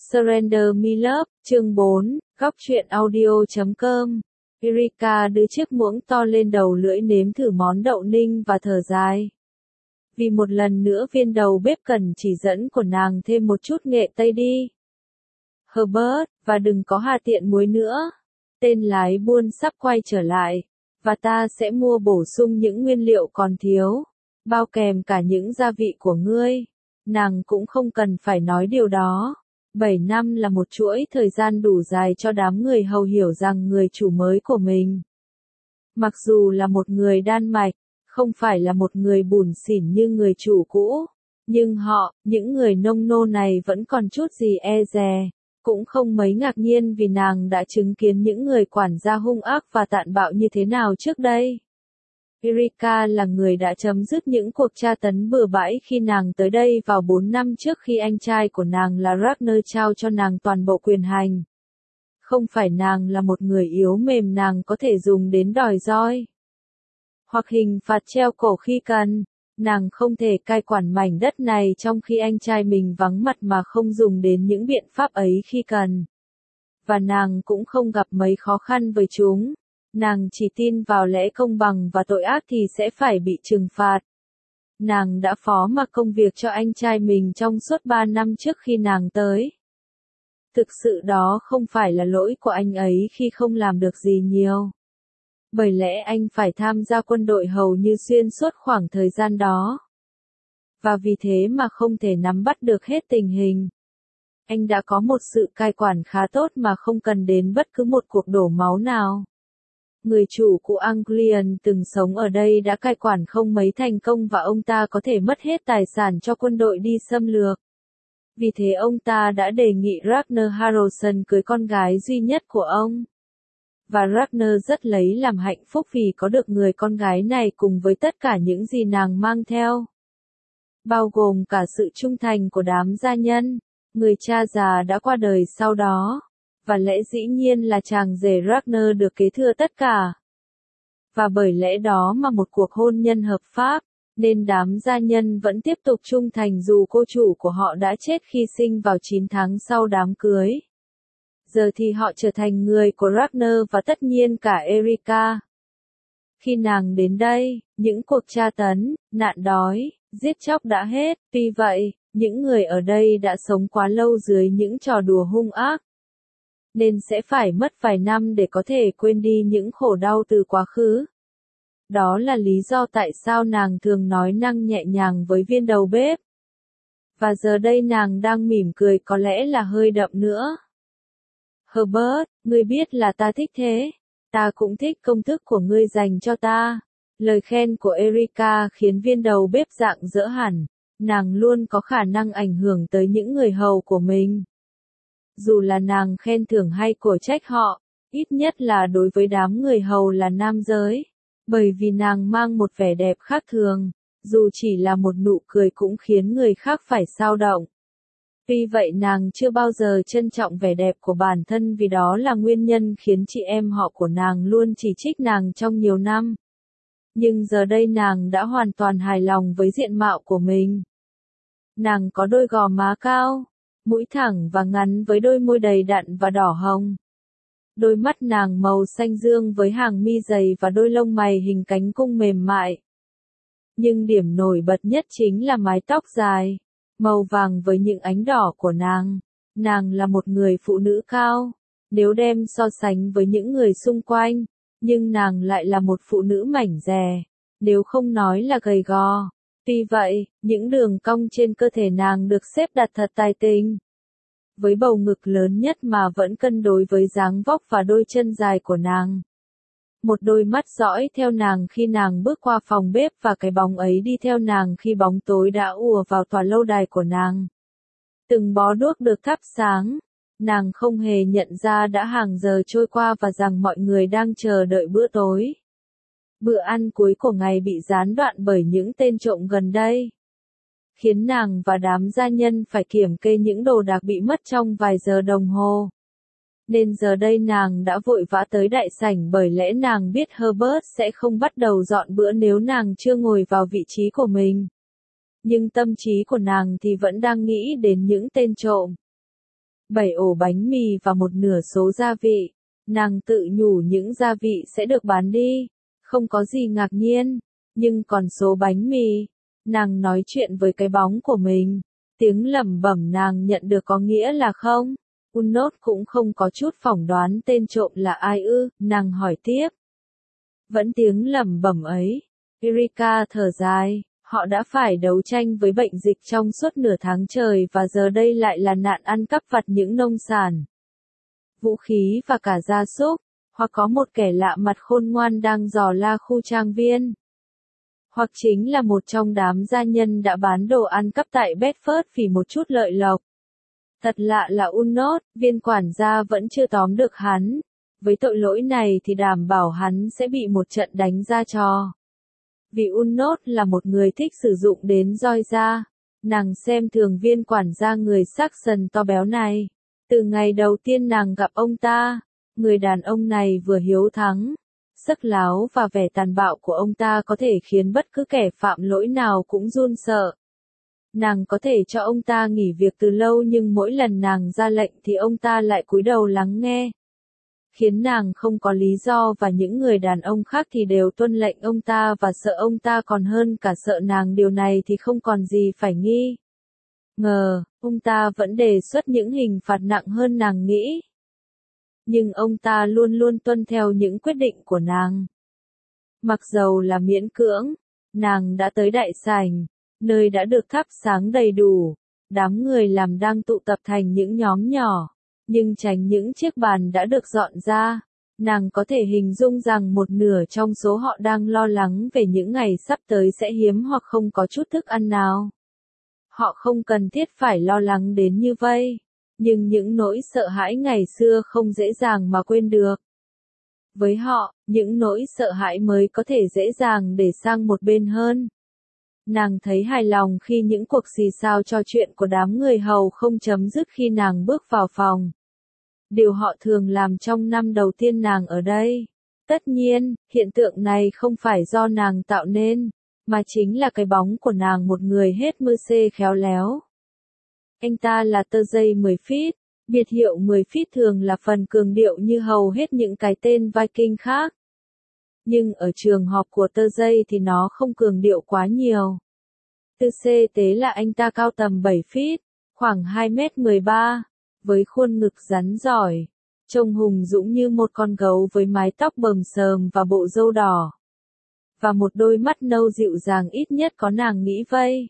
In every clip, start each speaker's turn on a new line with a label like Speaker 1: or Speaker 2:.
Speaker 1: Surrender Me Love, chương 4, góc truyện audio.com. Erika đưa chiếc muỗng to lên đầu lưỡi nếm thử món đậu ninh và thở dài. Vì một lần nữa viên đầu bếp cần chỉ dẫn của nàng thêm một chút nghệ tây đi. Herbert, và đừng có hà tiện muối nữa. Tên lái buôn sắp quay trở lại, và ta sẽ mua bổ sung những nguyên liệu còn thiếu, bao kèm cả những gia vị của ngươi. Nàng cũng không cần phải nói điều đó. 7 năm là một chuỗi thời gian đủ dài cho đám người hầu hiểu rằng người chủ mới của mình, mặc dù là một người Đan Mạch, không phải là một người bủn xỉn như người chủ cũ, nhưng họ, những người nông nô này vẫn còn chút gì e dè, cũng không mấy ngạc nhiên vì nàng đã chứng kiến những người quản gia hung ác và tàn bạo như thế nào trước đây. Erika là người đã chấm dứt những cuộc tra tấn bừa bãi khi nàng tới đây vào 4 năm trước khi anh trai của nàng là Ragnar trao cho nàng toàn bộ quyền hành. Không phải nàng là một người yếu mềm nàng có thể dùng đến đòi roi, hoặc hình phạt treo cổ khi cần. Nàng không thể cai quản mảnh đất này trong khi anh trai mình vắng mặt mà không dùng đến những biện pháp ấy khi cần. Và nàng cũng không gặp mấy khó khăn với chúng. Nàng chỉ tin vào lẽ công bằng và tội ác thì sẽ phải bị trừng phạt. Nàng đã phó mặc công việc cho anh trai mình trong suốt 3 năm trước khi nàng tới. Thực sự đó không phải là lỗi của anh ấy khi không làm được gì nhiều. Bởi lẽ anh phải tham gia quân đội hầu như xuyên suốt khoảng thời gian đó. Và vì thế mà không thể nắm bắt được hết tình hình. Anh đã có một sự cai quản khá tốt mà không cần đến bất cứ một cuộc đổ máu nào. Người chủ của Anglian từng sống ở đây đã cai quản không mấy thành công và ông ta có thể mất hết tài sản cho quân đội đi xâm lược. Vì thế ông ta đã đề nghị Ragnar Haraldsson cưới con gái duy nhất của ông. Và Ragnar rất lấy làm hạnh phúc vì có được người con gái này cùng với tất cả những gì nàng mang theo. Bao gồm cả sự trung thành của đám gia nhân, người cha già đã qua đời sau đó. Và lẽ dĩ nhiên là chàng rể Ragnar được kế thừa tất cả. Và bởi lẽ đó mà một cuộc hôn nhân hợp pháp, nên đám gia nhân vẫn tiếp tục trung thành dù cô chủ của họ đã chết khi sinh vào 9 tháng sau đám cưới. Giờ thì họ trở thành người của Ragnar và tất nhiên cả Erika. Khi nàng đến đây, những cuộc tra tấn, nạn đói, giết chóc đã hết, tuy vậy, những người ở đây đã sống quá lâu dưới những trò đùa hung ác. Nên sẽ phải mất vài năm để có thể quên đi những khổ đau từ quá khứ. Đó là lý do tại sao nàng thường nói năng nhẹ nhàng với viên đầu bếp. Và giờ đây nàng đang mỉm cười có lẽ là hơi đậm nữa. Herbert, ngươi biết là ta thích thế. Ta cũng thích công thức của ngươi dành cho ta. Lời khen của Erika khiến viên đầu bếp rạng rỡ hẳn. Nàng luôn có khả năng ảnh hưởng tới những người hầu của mình. Dù là nàng khen thưởng hay cổ trách họ, ít nhất là đối với đám người hầu là nam giới. Bởi vì nàng mang một vẻ đẹp khác thường, dù chỉ là một nụ cười cũng khiến người khác phải xao động. Tuy vậy nàng chưa bao giờ trân trọng vẻ đẹp của bản thân vì đó là nguyên nhân khiến chị em họ của nàng luôn chỉ trích nàng trong nhiều năm. Nhưng giờ đây nàng đã hoàn toàn hài lòng với diện mạo của mình. Nàng có đôi gò má cao, mũi thẳng và ngắn với đôi môi đầy đặn và đỏ hồng. Đôi mắt nàng màu xanh dương với hàng mi dày và đôi lông mày hình cánh cung mềm mại. Nhưng điểm nổi bật nhất chính là mái tóc dài, màu vàng với những ánh đỏ của nàng. Nàng là một người phụ nữ cao, nếu đem so sánh với những người xung quanh, nhưng nàng lại là một phụ nữ mảnh dè, nếu không nói là gầy gò. Tuy vậy, những đường cong trên cơ thể nàng được xếp đặt thật tài tình. Với bầu ngực lớn nhất mà vẫn cân đối với dáng vóc và đôi chân dài của nàng. Một đôi mắt dõi theo nàng khi nàng bước qua phòng bếp và cái bóng ấy đi theo nàng khi bóng tối đã ùa vào tòa lâu đài của nàng. Từng bó đuốc được thắp sáng. Nàng không hề nhận ra đã hàng giờ trôi qua và rằng mọi người đang chờ đợi bữa tối. Bữa ăn cuối của ngày bị gián đoạn bởi những tên trộm gần đây. Khiến nàng và đám gia nhân phải kiểm kê những đồ đạc bị mất trong vài giờ đồng hồ. Nên giờ đây nàng đã vội vã tới đại sảnh bởi lẽ nàng biết Herbert sẽ không bắt đầu dọn bữa nếu nàng chưa ngồi vào vị trí của mình. Nhưng tâm trí của nàng thì vẫn đang nghĩ đến những tên trộm. 7 ổ bánh mì và một nửa số gia vị. Nàng tự nhủ những gia vị sẽ được bán đi, không có gì ngạc nhiên, nhưng còn số bánh mì, nàng nói chuyện với cái bóng của mình, tiếng lẩm bẩm nàng nhận được có nghĩa là không. Unnot cũng không có chút phỏng đoán tên trộm là ai ư, nàng hỏi tiếp. Vẫn tiếng lẩm bẩm ấy, Erika thở dài, họ đã phải đấu tranh với bệnh dịch trong suốt nửa tháng trời và giờ đây lại là nạn ăn cắp vặt những nông sản, vũ khí và cả gia súc, hoặc có một kẻ lạ mặt khôn ngoan đang dò la khu trang viên. Hoặc chính là một trong đám gia nhân đã bán đồ ăn cắp tại Bedford vì một chút lợi lộc. Thật lạ là Unnot, viên quản gia vẫn chưa tóm được hắn. Với tội lỗi này thì đảm bảo hắn sẽ bị một trận đánh ra trò. Vì Unnot là một người thích sử dụng đến roi da, nàng xem thường viên quản gia người Saxon to béo này. Từ ngày đầu tiên nàng gặp ông ta, người đàn ông này vừa hiếu thắng, sắc láo và vẻ tàn bạo của ông ta có thể khiến bất cứ kẻ phạm lỗi nào cũng run sợ. Nàng có thể cho ông ta nghỉ việc từ lâu nhưng mỗi lần nàng ra lệnh thì ông ta lại cúi đầu lắng nghe. Khiến nàng không có lý do và những người đàn ông khác thì đều tuân lệnh ông ta và sợ ông ta còn hơn cả sợ nàng, điều này thì không còn gì phải nghi ngờ, ông ta vẫn đề xuất những hình phạt nặng hơn nàng nghĩ. Nhưng ông ta luôn luôn tuân theo những quyết định của nàng. Mặc dầu là miễn cưỡng, nàng đã tới đại sảnh, nơi đã được thắp sáng đầy đủ, đám người làm đang tụ tập thành những nhóm nhỏ, nhưng tránh những chiếc bàn đã được dọn ra. Nàng có thể hình dung rằng một nửa trong số họ đang lo lắng về những ngày sắp tới sẽ hiếm hoặc không có chút thức ăn nào. Họ không cần thiết phải lo lắng đến như vậy, nhưng những nỗi sợ hãi ngày xưa không dễ dàng mà quên được. Với họ, những nỗi sợ hãi mới có thể dễ dàng để sang một bên hơn. Nàng thấy hài lòng khi những cuộc xì xào trò chuyện của đám người hầu không chấm dứt khi nàng bước vào phòng. Điều họ thường làm trong năm đầu tiên nàng ở đây. Tất nhiên, hiện tượng này không phải do nàng tạo nên, mà chính là cái bóng của nàng, một người hết mưu xê khéo léo. Anh ta là tơ dây 10 feet, biệt hiệu 10 feet thường là phần cường điệu như hầu hết những cái tên Viking khác. Nhưng ở trường học của tơ dây thì nó không cường điệu quá nhiều. Tư xê tế là anh ta cao tầm 7 feet, khoảng 2m13, với khuôn ngực rắn giỏi, trông hùng dũng như một con gấu với mái tóc bờm xờm và bộ râu đỏ. Và một đôi mắt nâu dịu dàng, ít nhất có nàng nghĩ vậy.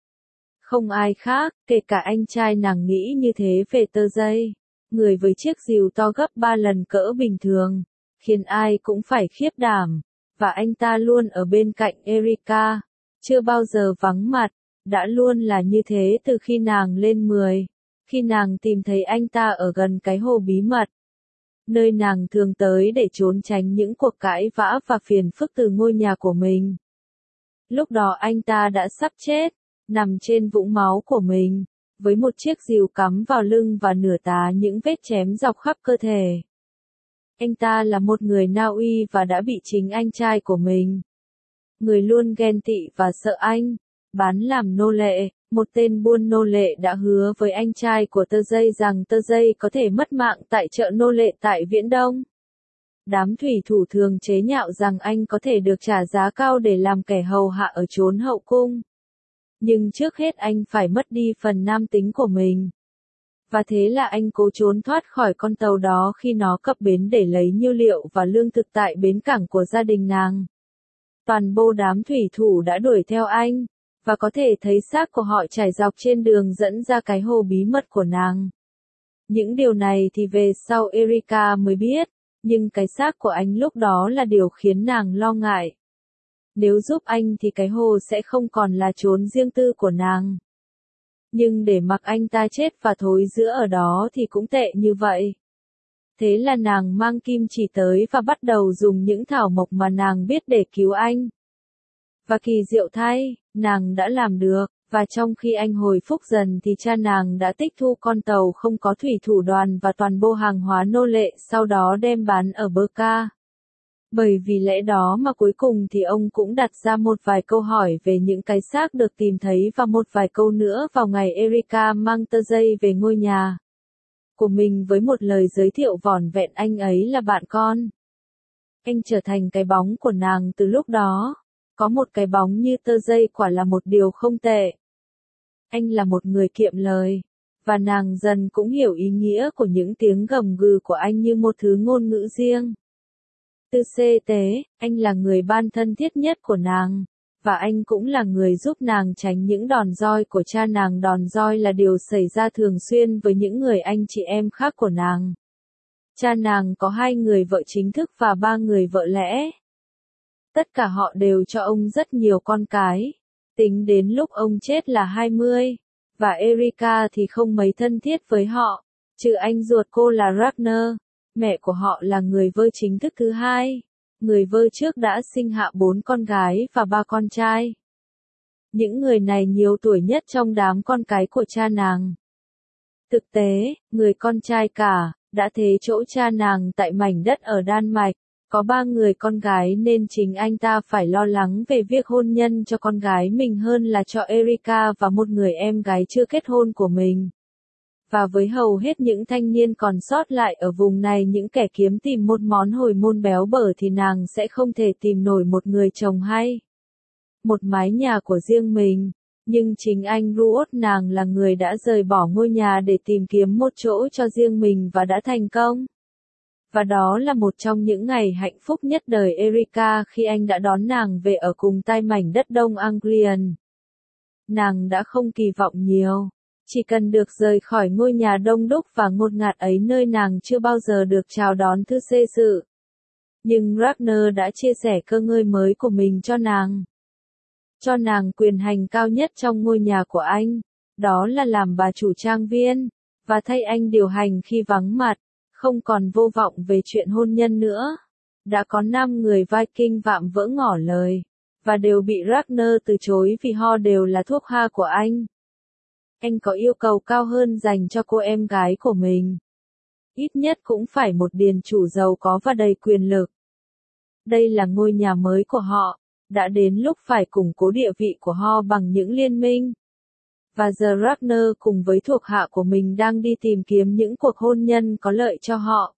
Speaker 1: Không ai khác, kể cả anh trai nàng nghĩ như thế về tơ dây. Người với chiếc rìu to gấp 3 lần cỡ bình thường, khiến ai cũng phải khiếp đảm. Và anh ta luôn ở bên cạnh Erika, chưa bao giờ vắng mặt, đã luôn là như thế từ khi nàng lên 10. Khi nàng tìm thấy anh ta ở gần cái hồ bí mật, nơi nàng thường tới để trốn tránh những cuộc cãi vã và phiền phức từ ngôi nhà của mình. Lúc đó anh ta đã sắp chết, nằm trên vũng máu của mình, với một chiếc rìu cắm vào lưng và nửa tá những vết chém dọc khắp cơ thể. Anh ta là một người Na Uy và đã bị chính anh trai của mình, người luôn ghen tị và sợ anh, bán làm nô lệ. Một tên buôn nô lệ đã hứa với anh trai của tơ dây rằng tơ dây có thể mất mạng tại chợ nô lệ tại Viễn Đông. Đám thủy thủ thường chế nhạo rằng anh có thể được trả giá cao để làm kẻ hầu hạ ở chốn hậu cung. Nhưng trước hết anh phải mất đi phần nam tính của mình. Và thế là anh cố trốn thoát khỏi con tàu đó khi nó cập bến để lấy nhiêu liệu và lương thực tại bến cảng của gia đình nàng. Toàn bộ đám thủy thủ đã đuổi theo anh, và có thể thấy xác của họ trải dọc trên đường dẫn ra cái hồ bí mật của nàng. Những điều này thì về sau Erika mới biết, nhưng cái xác của anh lúc đó là điều khiến nàng lo ngại. Nếu giúp anh thì cái hồ sẽ không còn là chốn riêng tư của nàng. Nhưng để mặc anh ta chết và thối rữa ở đó thì cũng tệ như vậy. Thế là nàng mang kim chỉ tới và bắt đầu dùng những thảo mộc mà nàng biết để cứu anh. Và kỳ diệu thay, nàng đã làm được, và trong khi anh hồi phúc dần thì cha nàng đã tích thu con tàu không có thủy thủ đoàn và toàn bộ hàng hóa nô lệ, sau đó đem bán ở Berka. Bởi vì lẽ đó mà cuối cùng thì ông cũng đặt ra một vài câu hỏi về những cái xác được tìm thấy và một vài câu nữa vào ngày Erika mang tơ dây về ngôi nhà. của mình với một lời giới thiệu vỏn vẹn anh ấy là bạn con. Anh trở thành cái bóng của nàng từ lúc đó. Có một cái bóng như tơ dây quả là một điều không tệ. Anh là một người kiệm lời. Và nàng dần cũng hiểu ý nghĩa của những tiếng gầm gừ của anh như một thứ ngôn ngữ riêng. Tư tế, anh là người ban thân thiết nhất của nàng. Và anh cũng là người giúp nàng tránh những đòn roi của cha nàng. Đòn roi là điều xảy ra thường xuyên với những người anh chị em khác của nàng. Cha nàng có 2 người vợ chính thức và 3 người vợ lẽ. Tất cả họ đều cho ông rất nhiều con cái. Tính đến lúc ông chết là 20. Và Erika thì không mấy thân thiết với họ. Trừ anh ruột cô là Ragnar. Mẹ của họ là người vợ chính thức thứ 2. Người vợ trước đã sinh hạ 4 con gái và 3 con trai. Những người này nhiều tuổi nhất trong đám con cái của cha nàng. Thực tế, người con trai cả, đã thế chỗ cha nàng tại mảnh đất ở Đan Mạch. Có 3 người con gái nên chính anh ta phải lo lắng về việc hôn nhân cho con gái mình hơn là cho Erika và một người em gái chưa kết hôn của mình. Và với hầu hết những thanh niên còn sót lại ở vùng này, những kẻ kiếm tìm một món hồi môn béo bở, thì nàng sẽ không thể tìm nổi một người chồng hay một mái nhà của riêng mình. Nhưng chính anh Ruột nàng là người đã rời bỏ ngôi nhà để tìm kiếm một chỗ cho riêng mình và đã thành công. Và đó là một trong những ngày hạnh phúc nhất đời Erika khi anh đã đón nàng về ở cùng tai mảnh đất Đông Anglian. Nàng đã không kỳ vọng nhiều. Chỉ cần được rời khỏi ngôi nhà đông đúc và ngột ngạt ấy, nơi nàng chưa bao giờ được chào đón thư xê sự. Nhưng Ragnar đã chia sẻ cơ ngơi mới của mình cho nàng. Cho nàng quyền hành cao nhất trong ngôi nhà của anh. Đó là làm bà chủ trang viên. Và thay anh điều hành khi vắng mặt. Không còn vô vọng về chuyện hôn nhân nữa. Đã có 5 người Viking vạm vỡ ngỏ lời. Và đều bị Ragnar từ chối vì họ đều là thuộc hạ của anh. Anh có yêu cầu cao hơn dành cho cô em gái của mình. Ít nhất cũng phải một điền chủ giàu có và đầy quyền lực. Đây là ngôi nhà mới của họ. Đã đến lúc phải củng cố địa vị của họ bằng những liên minh. Và giờ Ragnar cùng với thuộc hạ của mình đang đi tìm kiếm những cuộc hôn nhân có lợi cho họ.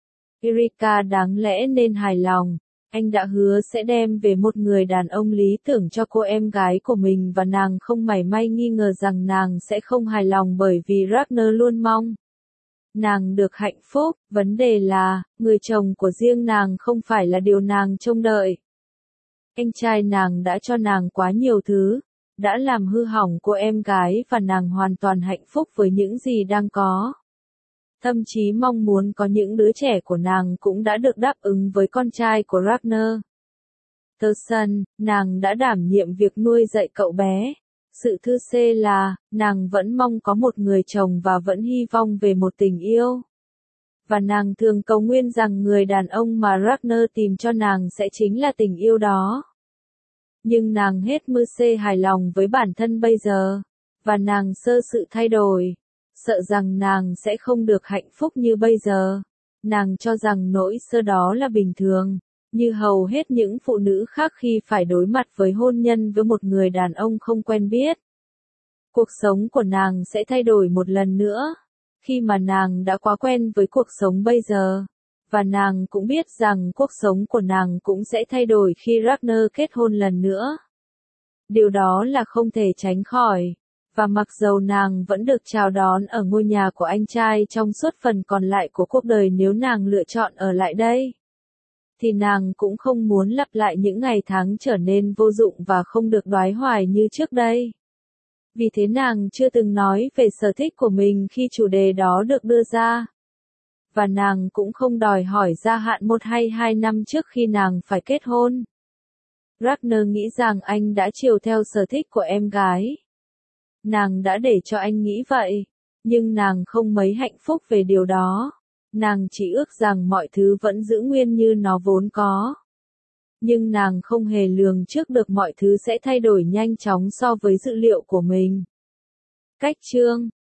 Speaker 1: Erika đáng lẽ nên hài lòng. Anh đã hứa sẽ đem về một người đàn ông lý tưởng cho cô em gái của mình, và nàng không mảy may nghi ngờ rằng nàng sẽ không hài lòng, bởi vì Ragnar luôn mong nàng được hạnh phúc. Vấn đề là, người chồng của riêng nàng không phải là điều nàng trông đợi. Anh trai nàng đã cho nàng quá nhiều thứ, đã làm hư hỏng cô em gái, và nàng hoàn toàn hạnh phúc với những gì đang có. Thậm chí mong muốn có những đứa trẻ của nàng cũng đã được đáp ứng với con trai của Ragnar. Thurston, nàng đã đảm nhiệm việc nuôi dạy cậu bé. Sự thư xê là, nàng vẫn mong có một người chồng và vẫn hy vọng về một tình yêu. Và nàng thường cầu nguyện rằng người đàn ông mà Ragnar tìm cho nàng sẽ chính là tình yêu đó. Nhưng nàng hết mơ xê hài lòng với bản thân bây giờ. Và nàng sợ sự thay đổi. Sợ rằng nàng sẽ không được hạnh phúc như bây giờ. Nàng cho rằng nỗi sợ đó là bình thường. Như hầu hết những phụ nữ khác khi phải đối mặt với hôn nhân với một người đàn ông không quen biết. Cuộc sống của nàng sẽ thay đổi một lần nữa. Khi mà nàng đã quá quen với cuộc sống bây giờ. Và nàng cũng biết rằng cuộc sống của nàng cũng sẽ thay đổi khi Ragnar kết hôn lần nữa. Điều đó là không thể tránh khỏi. Và mặc dầu nàng vẫn được chào đón ở ngôi nhà của anh trai trong suốt phần còn lại của cuộc đời, nếu nàng lựa chọn ở lại đây, thì nàng cũng không muốn lặp lại những ngày tháng trở nên vô dụng và không được đoái hoài như trước đây. Vì thế nàng chưa từng nói về sở thích của mình khi chủ đề đó được đưa ra. Và nàng cũng không đòi hỏi gia hạn 1 hay 2 năm trước khi nàng phải kết hôn. Ragnar nghĩ rằng anh đã chiều theo sở thích của em gái. Nàng đã để cho anh nghĩ vậy. Nhưng nàng không mấy hạnh phúc về điều đó. Nàng chỉ ước rằng mọi thứ vẫn giữ nguyên như nó vốn có. Nhưng nàng không hề lường trước được mọi thứ sẽ thay đổi nhanh chóng so với dự liệu của mình. Cách chương